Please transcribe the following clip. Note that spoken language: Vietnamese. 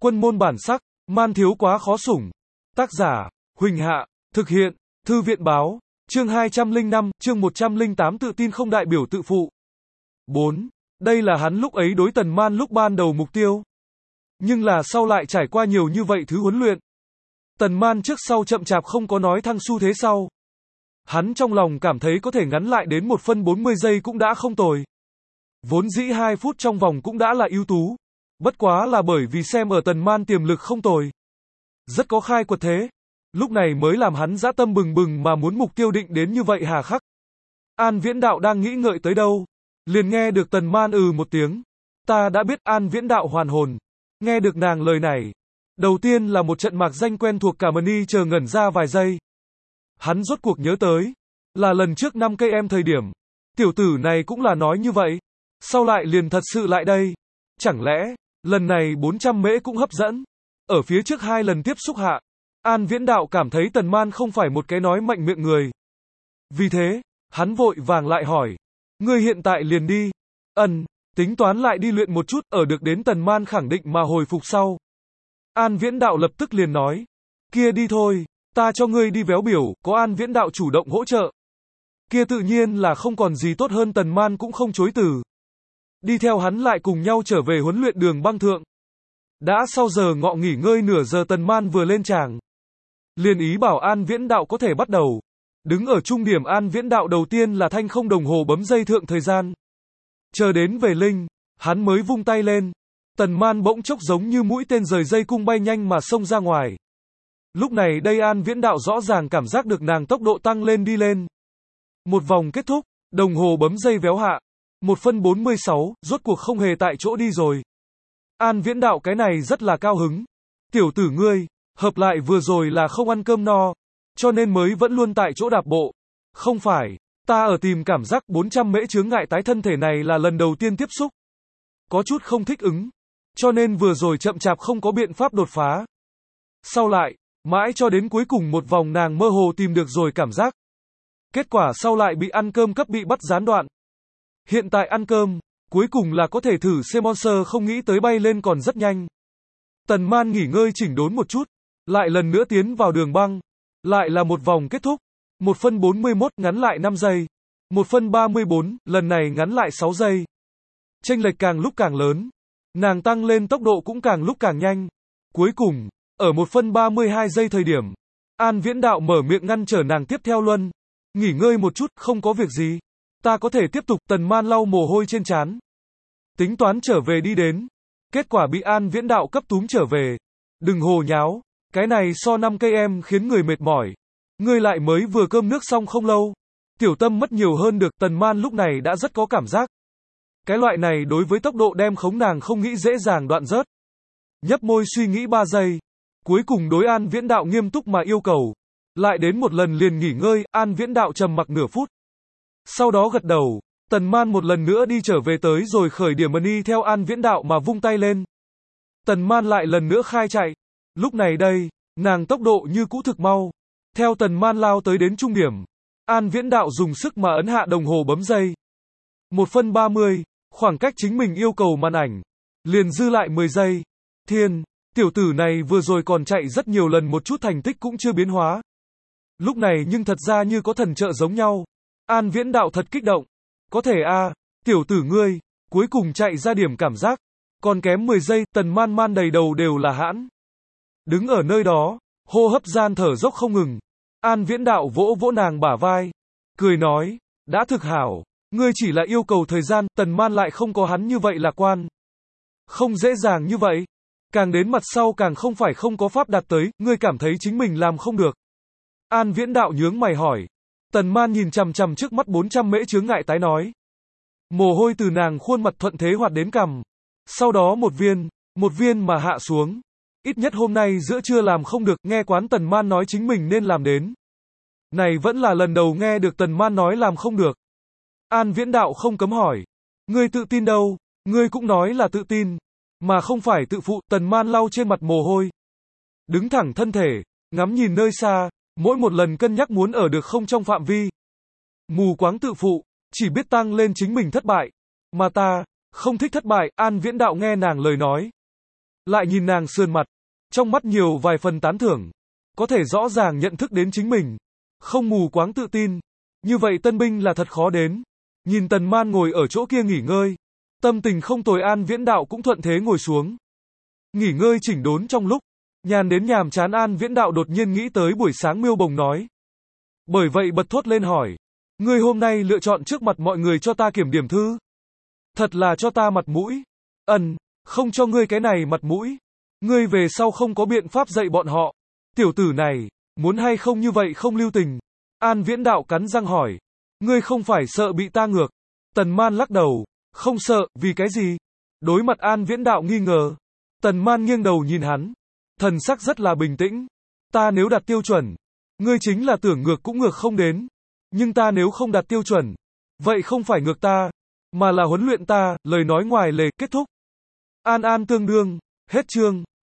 Quân môn bản sắc, man thiếu quá khó sủng. Tác giả, Huỳnh Hạ, thực hiện, Thư viện báo, chương 205, chương 108 tự tin không đại biểu tự phụ. 4. Đây là hắn lúc ấy đối Tần Man lúc ban đầu mục tiêu. Nhưng là sau lại trải qua nhiều như vậy thứ huấn luyện. Tần Man trước sau chậm chạp không có nói thăng xu thế sau. Hắn trong lòng cảm thấy có thể ngắn lại đến 1 phân 40 giây cũng đã không tồi. Vốn dĩ 2 phút trong vòng cũng đã là ưu tú. Bất quá là bởi vì xem ở Tần Man tiềm lực không tồi. Rất có khai quật thế. Lúc này mới làm hắn dã tâm bừng bừng mà muốn mục tiêu định đến như vậy hà khắc. An Viễn Đạo đang nghĩ ngợi tới đâu. Liền nghe được Tần Man một tiếng. Ta đã biết. An Viễn Đạo hoàn hồn. Nghe được nàng lời này. Đầu tiên là một trận mạc danh quen thuộc cả Mani chờ ngẩn ra vài giây. Hắn rốt cuộc nhớ tới. Là lần trước 5 cây em thời điểm. Tiểu tử này cũng là nói như vậy. Sau lại liền thật sự lại đây. Chẳng lẽ, lần này 400 mễ cũng hấp dẫn. Ở phía trước 2 lần tiếp xúc hạ. An Viễn Đạo cảm thấy Tần Man không phải một cái nói mạnh miệng người. Vì thế, hắn vội vàng lại hỏi. Ngươi hiện tại liền đi. Tính toán lại đi luyện một chút, ở được đến Tần Man khẳng định mà hồi phục sau. An Viễn Đạo lập tức liền nói. Kia đi thôi, ta cho ngươi đi véo biểu, có An Viễn Đạo chủ động hỗ trợ. Kia tự nhiên là không còn gì tốt hơn, Tần Man cũng không chối từ. Đi theo hắn lại cùng nhau trở về huấn luyện đường băng thượng. Đã sau giờ ngọ nghỉ ngơi nửa giờ, Tần Man vừa lên tràng. Liền ý bảo An Viễn Đạo có thể bắt đầu. Đứng ở trung điểm, An Viễn Đạo đầu tiên là thanh không đồng hồ bấm dây thượng thời gian. Chờ đến về linh, hắn mới vung tay lên. Tần Man bỗng chốc giống như mũi tên rời dây cung bay nhanh mà xông ra ngoài. Lúc này đây An Viễn Đạo rõ ràng cảm giác được nàng tốc độ tăng lên đi lên. Một vòng kết thúc, đồng hồ bấm dây véo hạ. 1 phân 46, rốt cuộc không hề tại chỗ đi rồi. An Viễn Đạo cái này rất là cao hứng. Tiểu tử ngươi, hợp lại vừa rồi là không ăn cơm no, cho nên mới vẫn luôn tại chỗ đạp bộ. Không phải, ta ở tìm cảm giác 400 mễ chướng ngại tái thân thể này là lần đầu tiên tiếp xúc. Có chút không thích ứng, cho nên vừa rồi chậm chạp không có biện pháp đột phá. Sau lại, mãi cho đến cuối cùng một vòng nàng mơ hồ tìm được rồi cảm giác. Kết quả sau lại bị ăn cơm cấp bị bắt gián đoạn. Hiện tại ăn cơm, cuối cùng là có thể thử C-Monster, không nghĩ tới bay lên còn rất nhanh. Tần Man nghỉ ngơi chỉnh đốn một chút, lại lần nữa tiến vào đường băng. Lại là một vòng kết thúc. 1 phân 41 ngắn lại 5 giây. 1 phân 34, lần này ngắn lại 6 giây. Chênh lệch càng lúc càng lớn. Nàng tăng lên tốc độ cũng càng lúc càng nhanh. Cuối cùng, ở 1 phân 32 giây thời điểm, An Viễn Đạo mở miệng ngăn trở nàng tiếp theo luân. Nghỉ ngơi một chút, không có việc gì. Ta có thể tiếp tục. Tần Man lau mồ hôi trên trán. Tính toán trở về đi đến. Kết quả bị An Viễn Đạo cấp túm trở về. Đừng hồ nháo. Cái này so 5 cây em khiến người mệt mỏi. Ngươi lại mới vừa cơm nước xong không lâu. Tiểu tâm mất nhiều hơn được. Tần Man lúc này đã rất có cảm giác. Cái loại này đối với tốc độ đem khống nàng không nghĩ dễ dàng đoạn rớt. Nhấp môi suy nghĩ 3 giây. Cuối cùng đối An Viễn Đạo nghiêm túc mà yêu cầu. Lại đến một lần liền nghỉ ngơi. An Viễn Đạo trầm mặc nửa phút. Sau đó gật đầu. Tần Man một lần nữa đi trở về tới rồi khởi điểm Mani theo An Viễn Đạo mà vung tay lên. Tần Man lại lần nữa khai chạy. Lúc này đây, nàng tốc độ như cũ thực mau. Theo Tần Man lao tới đến trung điểm, An Viễn Đạo dùng sức mà ấn hạ đồng hồ bấm dây. 1 phân 30, khoảng cách chính mình yêu cầu màn ảnh. Liền dư lại 10 giây. Thiên, tiểu tử này vừa rồi còn chạy rất nhiều lần, một chút thành tích cũng chưa biến hóa. Lúc này nhưng thật ra như có thần trợ giống nhau. An Viễn Đạo thật kích động. Có thể tiểu tử ngươi, cuối cùng chạy ra điểm cảm giác. Còn kém 10 giây, Tần Man đầy đầu đều là hãn. Đứng ở nơi đó, hô hấp gian thở dốc không ngừng. An Viễn Đạo vỗ vỗ nàng bả vai. Cười nói, đã thực hảo. Ngươi chỉ là yêu cầu thời gian. Tần Man lại không có hắn như vậy lạc quan. Không dễ dàng như vậy. Càng đến mặt sau càng không phải không có pháp đạt tới. Ngươi cảm thấy chính mình làm không được. An Viễn Đạo nhướng mày hỏi. Tần Man nhìn chằm chằm trước mắt 400 mễ chướng ngại tái nói. Mồ hôi từ nàng khuôn mặt thuận thế hoạt đến cằm. Sau đó một viên mà hạ xuống. Ít nhất hôm nay giữa trưa làm không được. Nghe quán Tần Man nói chính mình nên làm đến. Này vẫn là lần đầu nghe được Tần Man nói làm không được. An Viễn Đạo không cấm hỏi. Ngươi tự tin đâu? Ngươi cũng nói là tự tin, mà không phải tự phụ. Tần Man lau trên mặt mồ hôi. Đứng thẳng thân thể, ngắm nhìn nơi xa. Mỗi một lần cân nhắc muốn ở được không trong phạm vi. Mù quáng tự phụ, chỉ biết tăng lên chính mình thất bại. Mà ta, không thích thất bại. An Viễn Đạo nghe nàng lời nói. lại nhìn nàng sườn mặt, trong mắt nhiều vài phần tán thưởng, có thể rõ ràng nhận thức đến chính mình, không mù quáng tự tin, như vậy tân binh là thật khó đến. Nhìn Tần Man ngồi ở chỗ kia nghỉ ngơi, tâm tình không tồi, An Viễn Đạo cũng thuận thế ngồi xuống. Nghỉ ngơi chỉnh đốn trong lúc, nhàn đến nhàm chán, An Viễn Đạo đột nhiên nghĩ tới buổi sáng Miêu Bồng nói. Bởi vậy bật thốt lên hỏi, ngươi hôm nay lựa chọn trước mặt mọi người cho ta kiểm điểm thư. Thật là cho ta mặt mũi. Không cho ngươi cái này mặt mũi. Ngươi về sau không có biện pháp dạy bọn họ. Tiểu tử này, muốn hay không như vậy không lưu tình. An Viễn Đạo cắn răng hỏi, ngươi không phải sợ bị ta ngược. Tần Man lắc đầu, không sợ, vì cái gì? Đối mặt An Viễn Đạo nghi ngờ, Tần Man nghiêng đầu nhìn hắn, thần sắc rất là bình tĩnh. Ta nếu đặt tiêu chuẩn, ngươi chính là tưởng ngược cũng ngược không đến. Nhưng ta nếu không đặt tiêu chuẩn, vậy không phải ngược ta, mà là huấn luyện ta. Lời nói ngoài lề kết thúc. An An tương đương, hết chương.